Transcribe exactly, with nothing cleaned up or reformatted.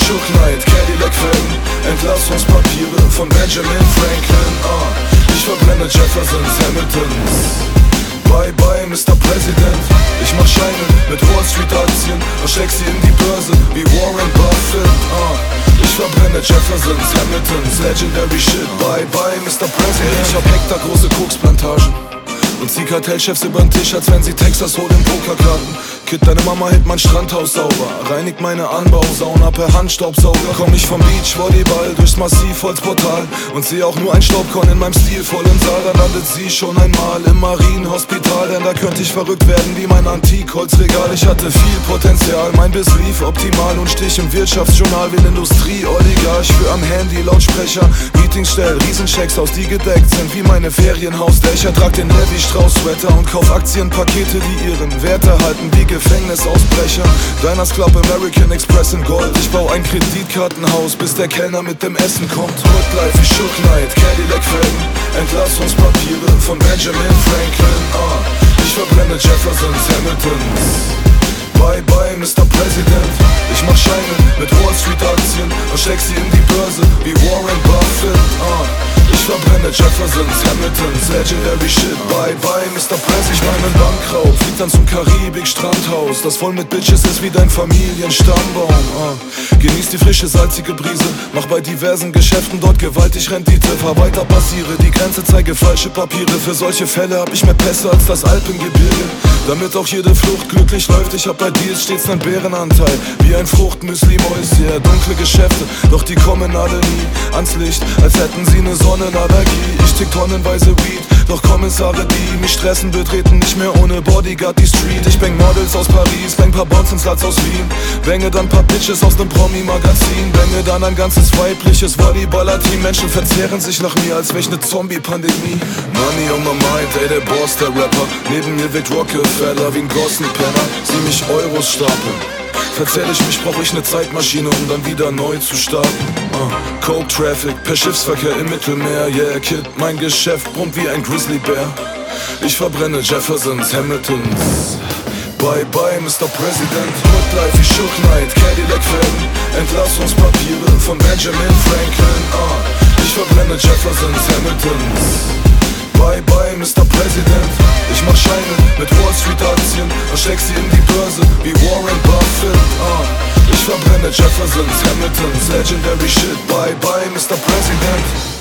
Suge Knight, Cadillac-Felgen, Entlassungspapiere von Benjamin Franklin. uh, Ich verbrenne Jeffersons, Hamiltons. Bye bye, Mister President. Ich mach Scheine mit Wall Street Aktien und steck sie in die Börse wie Warren Buffett. uh, Ich verbrenne Jeffersons, Hamiltons, legendary shit. Bye bye, Mister President. Ich hab Hektar große Koksplantagen und zieh Kartellchefs übern Tisch, als wenn sie Texas holen Pokerkarten. Kid, deine Mama hält mein Strandhaus sauber, reinigt meine Anbausauna per Handstaubsauger. Komm ich vom Beachvolleyball durchs Massivholzportal und seh auch nur ein Staubkorn in meinem stilvollen Saal. Dann landet sie schon einmal im Marienhospital, denn da könnte ich verrückt werden wie mein Antikholzregal. Ich hatte viel Potenzial, mein Biss lief optimal und stich im Wirtschaftsjournal wie ein Industrieoligarch. Für am Handy Lautsprecher, Meetings stell Riesenchecks aus, die gedeckt sind wie meine Ferienhausdächer. Trag den Levi-Strauss-Sweater und kauf Aktienpakete, die ihren Wert erhalten wie Gefängnisausbrecher. Diners Club, American Express in Gold. Ich bau ein Kreditkartenhaus, bis der Kellner mit dem Essen kommt. Hood Life wie Suge Knight, Cadillac-Felgen, Entlassungspapiere von Benjamin Franklin. uh, Ich verbrenne Jeffersons, Hamiltons. Bye bye, Mister President. Ich mach Scheine mit Wall Street Aktien und steck sie in die Börse wie Warren Buffett. uh, Ich verbrenne Jeffersons, Hamiltons, legendary shit. Bye bye, Mister President. Ich mein Bankraub, flieg dann zum Karibik-Strandhaus, das voll mit Bitches ist wie dein Familienstammbaum. uh. Genieß die frische, salzige Brise, mach bei diversen Geschäften dort gewaltig Rendite. Fahr weiter, passiere die Grenze, zeige falsche Papiere. Für solche Fälle hab ich mehr Pässe als das Alpengebirge, damit auch jede Flucht glücklich läuft. Ich hab bei Deals stets nen Bärenanteil, wie ein Fruchtmüsli-Mäuschen. Yeah, dunkle Geschäfte, doch die kommen alle nie ans Licht, als hätten sie ne Sonnenallergie. Ich tick tonnenweise Weed, doch Kommissare, die mich stressen, betreten nicht mehr ohne Bodyguard die Street. Ich bang Models aus Paris, bang paar Bonds ins Latz aus Wien, bange dann paar Bitches aus nem Promi-Magazin, bange dann ein ganzes weibliches Volleyballer-Team. Menschen verzehren sich nach mir, als wär ich ne Zombie-Pandemie. Money on my mind, ey, der Boss, der Rapper. Neben mir wirkt Rockefeller wie ein Gossen-Penner. Sieh mich Euros stapeln, verzähl ich mich, brauch ich ne Zeitmaschine, um dann wieder neu zu starten. uh. Coke Traffic, per Schiffsverkehr im Mittelmeer. Yeah, Kid, mein Geschäft brummt wie ein Grizzlybär. Ich verbrenne Jeffersons, Hamiltons. Bye bye, Mister President. Hood Life wie Suge Knight, Cadillac-Felgen, Entlassungspapiere von Benjamin Franklin. uh. Ich verbrenne Jeffersons, Hamiltons. Bye bye, Mister President. Ich mach Scheine mit Wall Street Aktien und steck sie in die Börse wie Warren Buffett. uh. Ich verbrenne Jeffersons, Hamiltons, legendary shit. Bye bye, Mister President.